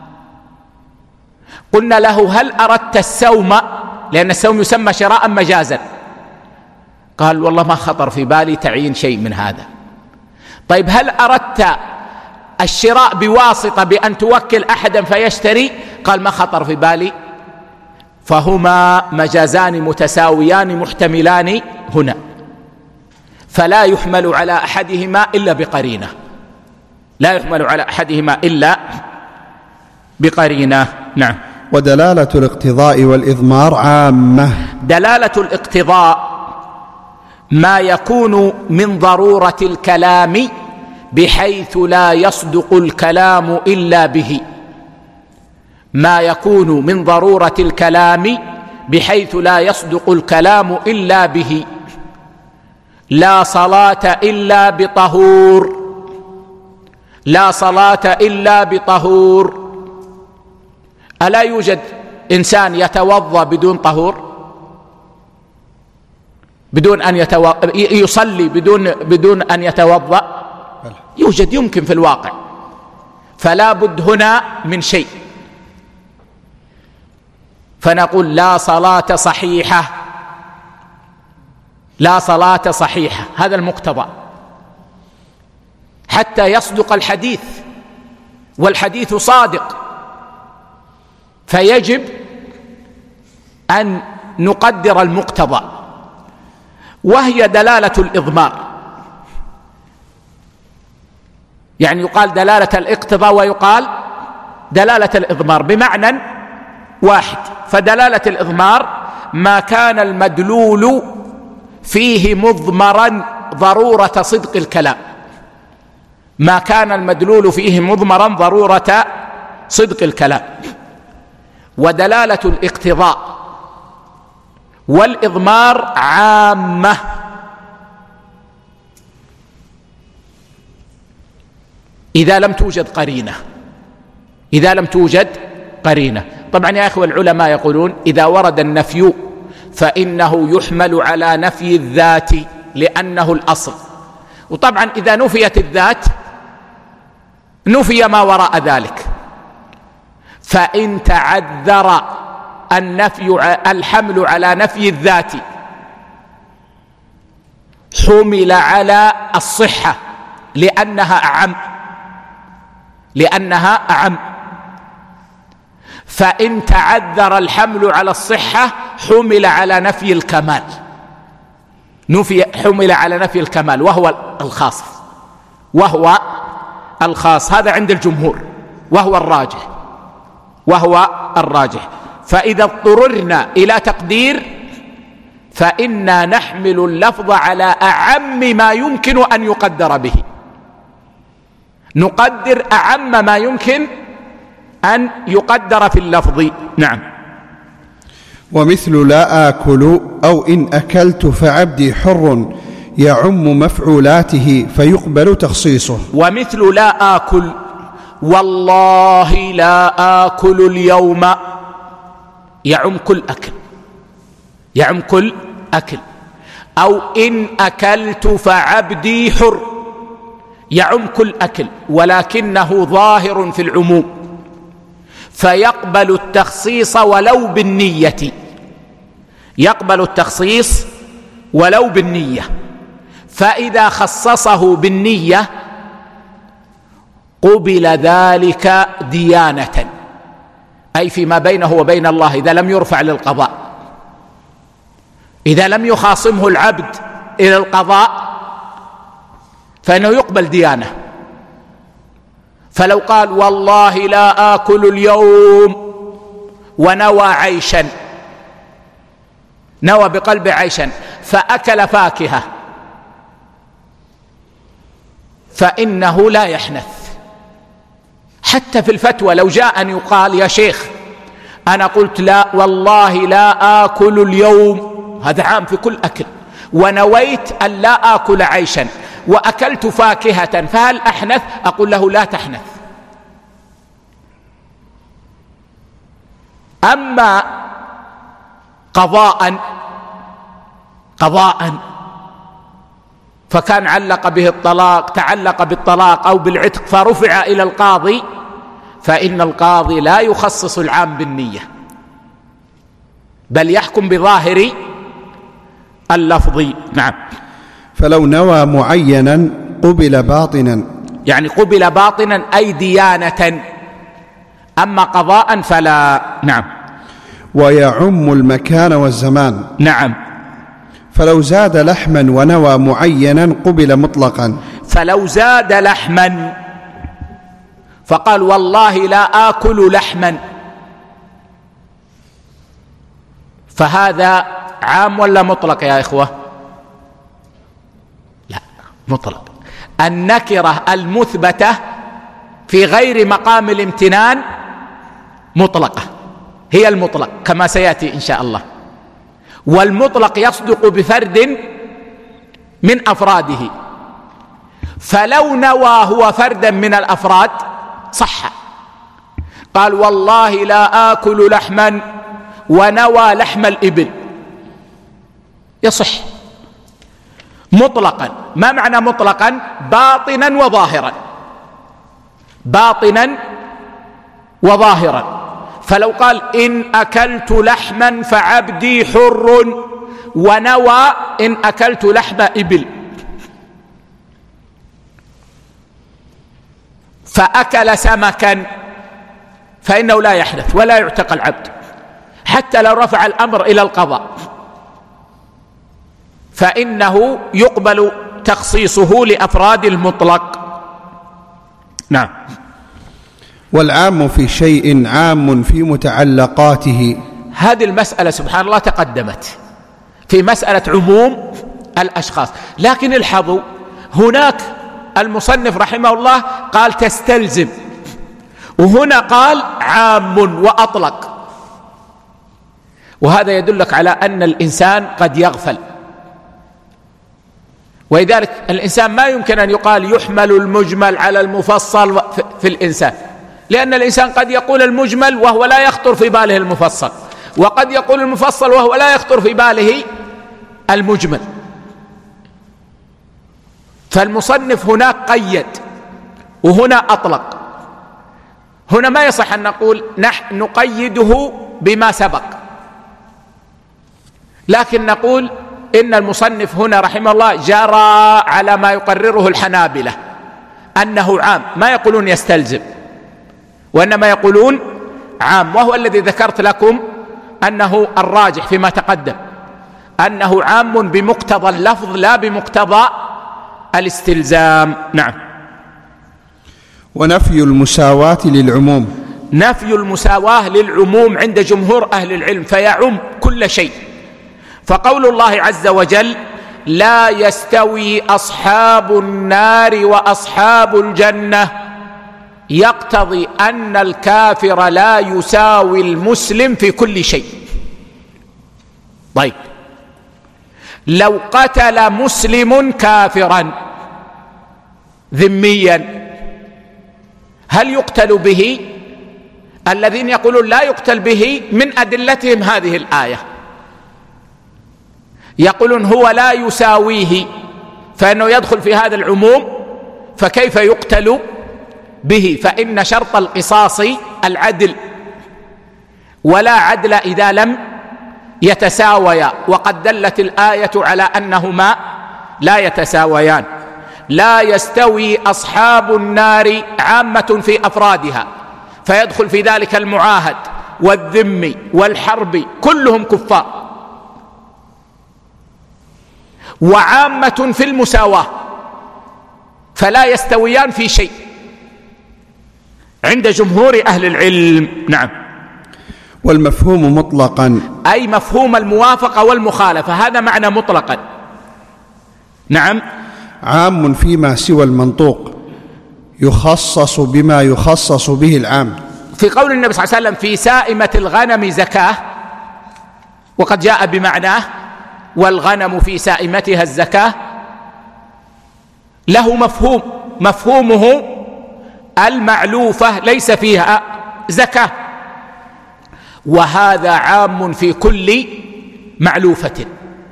قلنا له هل أردت السوم؟ لأن السوم يسمى شراء مجازا. قال والله ما خطر في بالي تعيين شيء من هذا. طيب هل أردت الشراء بواسطة بأن توكل أحدا فيشتري؟ قال ما خطر في بالي. فهما مجازان متساويان محتملان هنا، فلا يحمل على أحدهما إلا بقرينة، لا يحمل على أحدهما إلا بقرينة. نعم. ودلالة الاقتضاء والإضمار عامة. دلالة الاقتضاء ما يكون من ضرورة الكلام بحيث لا يصدق الكلام إلا به، ما يكون من ضرورة الكلام بحيث لا يصدق الكلام إلا به. لا صلاة إلا بطهور، لا صلاة إلا بطهور. ألا يوجد إنسان يتوضأ بدون طهور، بدون أن يتو... يصلي بدون بدون أن يتوضأ؟ يوجد، يمكن في الواقع. فلا بد هنا من شيء، فنقول لا صلاة صحيحة، لا صلاة صحيحة، هذا المقتضى حتى يصدق الحديث، والحديث صادق، فيجب أن نقدر المقتضى، وهي دلالة الإضمار. يعني يقال دلالة الاقتضاء ويقال دلالة الإضمار بمعنى واحد. فدلالة الإضمار ما كان المدلول فيه مضمرا ضرورة صدق الكلام، ما كان المدلول فيه مضمرا ضرورة صدق الكلام. ودلالة الاقتضاء والإضمار عامة، إذا لم توجد قرينة، إذا لم توجد قرينة. طبعا يا أخوة العلماء يقولون إذا ورد النفي فإنه يحمل على نفي الذات لأنه الأصل، وطبعا إذا نفيت الذات نفي ما وراء ذلك، فإن تعذر النفي الحمل على نفي الذات حمل على الصحة لأنها أعم لأنها أعم فإن تعذر الحمل على الصحة حمل على نفي الكمال نفي حمل على نفي الكمال وهو الخاص وهو الخاص هذا عند الجمهور وهو الراجح وهو الراجح فإذا اضطررنا إلى تقدير فإنا نحمل اللفظ على أعم ما يمكن أن يقدر به نقدر أعم ما يمكن أن يقدر في اللفظ. نعم. ومثل لا آكل أو إن أكلت فعبدي حر يعم مفعولاته فيقبل تخصيصه. ومثل لا آكل والله لا آكل اليوم يعم كل أكل يعم كل أكل أو إن أكلت فعبدي حر يعم كل أكل ولكنه ظاهر في العموم فيقبل التخصيص ولو بالنية يقبل التخصيص ولو بالنية فإذا خصصه بالنية قبل ذلك ديانة أي فيما بينه وبين الله إذا لم يرفع للقضاء إذا لم يخاصمه العبد إلى القضاء فإنه يقبل ديانة فلو قال والله لا آكل اليوم ونوى عيشا نوى بقلب عيشا فأكل فاكهة فإنه لا يحنث حتى في الفتوى لو جاء أن يقال يا شيخ أنا قلت لا والله لا آكل اليوم هذا عام في كل أكل ونويت أن لا آكل عيشا وأكلت فاكهة فهل أحنث؟ أقول له لا تحنث. أما قضاء قضاء فكان علق به الطلاق تعلق بالطلاق أو بالعتق فرفع إلى القاضي فإن القاضي لا يخصص العام بالنية بل يحكم بظاهر اللفظ. نعم. فلو نوى معينا قبل باطنا يعني قبل باطنا أي ديانة أما قضاء فلا. نعم. ويعم المكان والزمان. نعم. فلو زاد لحما ونوى معينا قبل مطلقا. فلو زاد لحما فقال والله لا آكل لحما فهذا عام ولا مطلق يا إخوة؟ لا مطلق. النكرة المثبتة في غير مقام الامتنان مطلقة هي المطلق كما سيأتي إن شاء الله والمطلق يصدق بفرد من أفراده فلو نوى هو فردا من الأفراد صح قال والله لا آكل لحما ونوى لحم الإبل يصح مطلقا. ما معنى مطلقا؟ باطنا وظاهرا باطنا وظاهرا فلو قال إن أكلت لحما فعبدي حر ونوى إن أكلت لحم إبل فأكل سمكا فإنه لا يحدث ولا يعتق العبد حتى لو رفع الأمر إلى القضاء فإنه يقبل تخصيصه لأفراد المطلق. نعم. والعام في شيء عام في متعلقاته. هذه المسألة سبحان الله تقدمت في مسألة عموم الأشخاص لكن الحظوا هناك المصنف رحمه الله قال تستلزم وهنا قال عام وأطلق وهذا يدلك على أن الإنسان قد يغفل ولذلك الإنسان ما يمكن أن يقال يحمل المجمل على المفصل في الإنسان لأن الإنسان قد يقول المجمل وهو لا يخطر في باله المفصل وقد يقول المفصل وهو لا يخطر في باله المجمل فالمصنف هناك قيد وهنا أطلق هنا ما يصح أن نقول نحن نقيده بما سبق، لكن نقول إن المصنف هنا رحمه الله جرى على ما يقرره الحنابلة أنه عام، ما يقولون يستلزم، وإنما يقولون عام، وهو الذي ذكرت لكم أنه الراجح فيما تقدم، أنه عام بمقتضى اللفظ لا بمقتضى الاستلزام. نعم. ونفي المساواة للعموم، نفي المساواة للعموم عند جمهور أهل العلم فيعم كل شيء، فقول الله عز وجل لا يستوي أصحاب النار وأصحاب الجنة يقتضي أن الكافر لا يساوي المسلم في كل شيء. طيب، لو قتل مسلم كافرا ذميا هل يقتل به؟ الذين يقولون لا يقتل به من أدلتهم هذه الآية، يقولون هو لا يساويه فإنه يدخل في هذا العموم، فكيف يقتل به؟ فإن شرط القصاص العدل، ولا عدل إذا لم يتساويا، وقد دلت الآية على أنهما لا يتساويان. لا يستوي أصحاب النار عامة في أفرادها، فيدخل في ذلك المعاهد والذمي والحربي كلهم كفار، وعامة في المساواة، فلا يستويان في شيء عند جمهور أهل العلم. نعم. والمفهوم مطلقا، أي مفهوم الموافقة والمخالفة، هذا معنى مطلقا. نعم. عام فيما سوى المنطوق يخصص بما يخصص به العام. في قول النبي صلى الله عليه وسلم في سائمة الغنم زكاة، وقد جاء بمعناه والغنم في سائمتها الزكاة، له مفهوم، مفهومه المعلوفة ليس فيها زكاة، وهذا عام في كل معلوفة،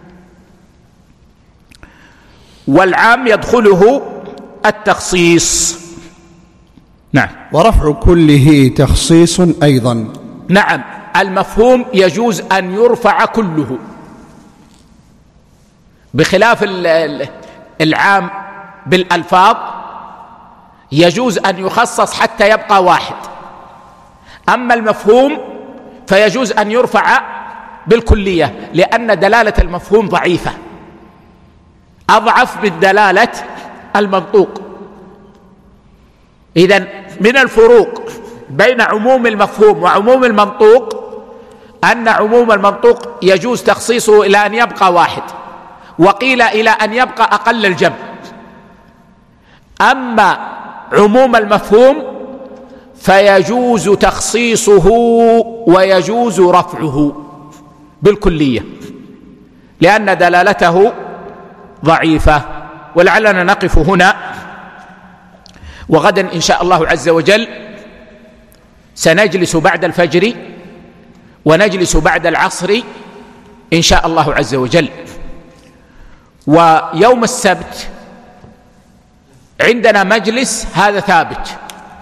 والعام يدخله التخصيص. نعم. ورفع كله تخصيص أيضا. نعم، المفهوم يجوز أن يرفع كله، بخلاف العام بالألفاظ يجوز أن يخصص حتى يبقى واحد، أما المفهوم فيجوز أن يرفع بالكلية، لأن دلالة المفهوم ضعيفة، أضعف من دلالة المنطوق. إذن من الفروق بين عموم المفهوم وعموم المنطوق أن عموم المنطوق يجوز تخصيصه إلى أن يبقى واحد، وقيل إلى أن يبقى أقل الجمع، أما عموم المفهوم فيجوز تخصيصه ويجوز رفعه بالكلية، لأن دلالته ضعيفة. ولعلنا نقف هنا، وغدا إن شاء الله عز وجل سنجلس بعد الفجر ونجلس بعد العصر إن شاء الله عز وجل. ويوم السبت عندنا مجلس، هذا ثابت،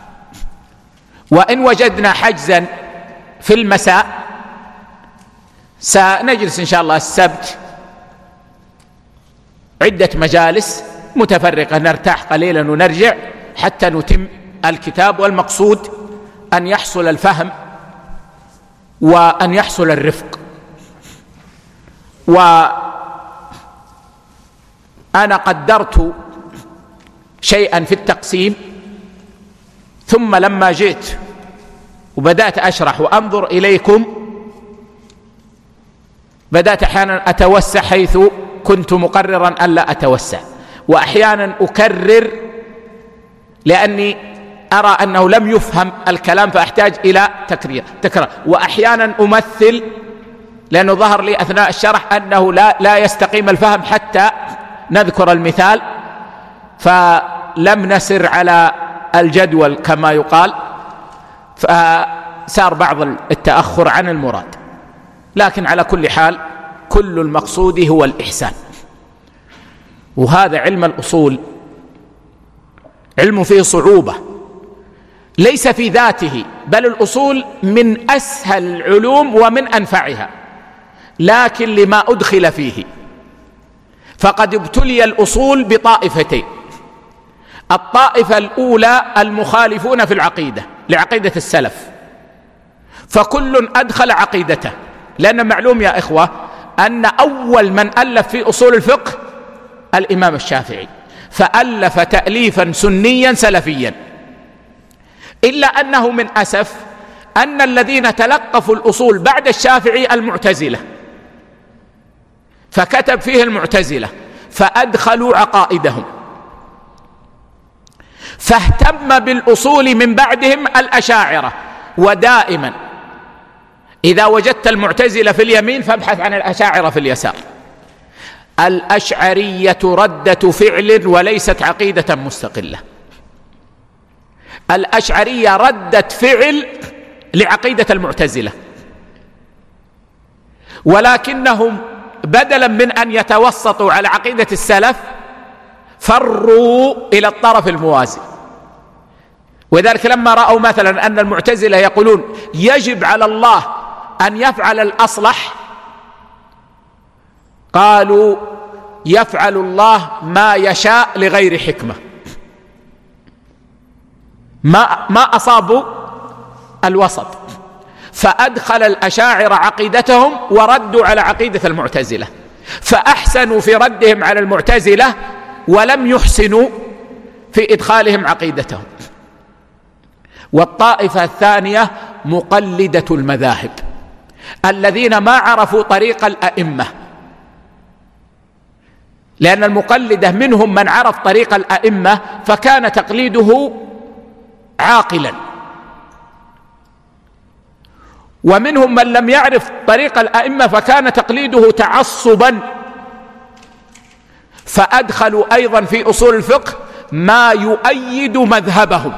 وإن وجدنا حجزا في المساء سنجلس إن شاء الله السبت عدة مجالس متفرقة، نرتاح قليلا ونرجع حتى نتم الكتاب، والمقصود أن يحصل الفهم وأن يحصل الرفق. وأنا قدرت شيئا في التقسيم، ثم لما جئت وبدأت أشرح وأنظر إليكم بدأت أحيانا أتوسع حيث كنت مقررا ألا أتوسع، وأحيانا أكرر لأني أرى أنه لم يفهم الكلام فأحتاج إلى تكرير تكرار، وأحيانا أمثل لأنه ظهر لي أثناء الشرح أنه لا, لا يستقيم الفهم حتى نذكر المثال، فلم نسر على الجدول كما يقال، فسار بعض التأخر عن المراد. لكن على كل حال كل المقصود هو الإحسان، وهذا علم الأصول علم فيه صعوبة، ليس في ذاته، بل الأصول من أسهل العلوم ومن أنفعها، لكن لما أدخل فيه. فقد ابتلي الأصول بطائفتين: الطائفة الأولى المخالفون في العقيدة لعقيدة السلف، فكل أدخل عقيدته، لأن معلوم يا إخوة أن أول من ألف في أصول الفقه الإمام الشافعي، فألف تأليفا سنيا سلفيا، إلا أنه من أسف أن الذين تلقفوا الأصول بعد الشافعي المعتزلة، فكتب فيه المعتزلة فأدخلوا عقائدهم، فاهتم بالأصول من بعدهم الأشاعرة. ودائما إذا وجدت المعتزلة في اليمين فابحث عن الأشاعرة في اليسار. الأشعرية ردة فعل وليست عقيدة مستقلة. الأشعرية ردة فعل لعقيدة المعتزلة، ولكنهم بدلا من أن يتوسطوا على عقيدة السلف فروا إلى الطرف الموازي. وذلك لما رأوا مثلا أن المعتزلة يقولون يجب على الله أن يفعل الأصلح، قالوا يفعل الله ما يشاء لغير حكمة، ما, ما أصابوا الوسط، فأدخل الأشاعرة عقيدتهم وردوا على عقيدة المعتزلة، فأحسنوا في ردهم على المعتزلة ولم يحسنوا في إدخالهم عقيدتهم. والطائفة الثانية مقلدة المذاهب، الذين ما عرفوا طريق الأئمة، لأن المقلدة منهم من عرف طريق الأئمة فكان تقليده عاقلا، ومنهم من لم يعرف طريق الأئمة فكان تقليده تعصبا، فأدخلوا أيضا في أصول الفقه ما يؤيد مذهبهم،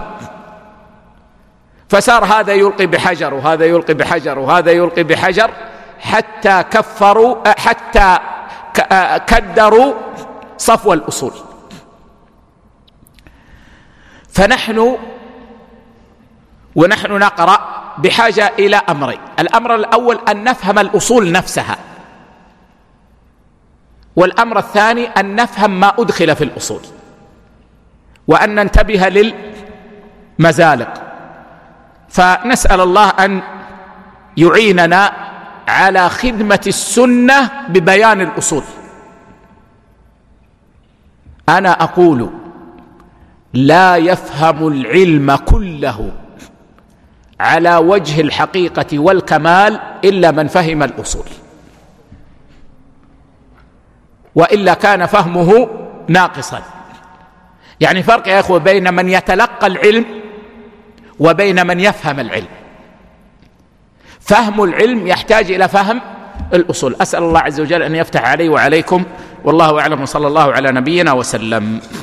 فصار هذا يلقي بحجر وهذا يلقي بحجر وهذا يلقي بحجر، حتى كفروا حتى كدروا صفو الأصول. فنحن ونحن نقرأ بحاجة إلى أمرين: الأمر الأول أن نفهم الأصول نفسها، والأمر الثاني أن نفهم ما أدخل في الأصول، وأن ننتبه للمزالق. فنسأل الله أن يعيننا على خدمة السنة ببيان الأصول. أنا أقول لا يفهم العلم كله على وجه الحقيقة والكمال إلا من فهم الأصول، وإلا كان فهمه ناقصا. يعني فرق يا أخوة بين من يتلقى العلم وبين من يفهم العلم. فهم العلم يحتاج إلى فهم الأصول. أسأل الله عز وجل أن يفتح علي وعليكم، والله أعلم، وصلى الله على نبينا وسلم.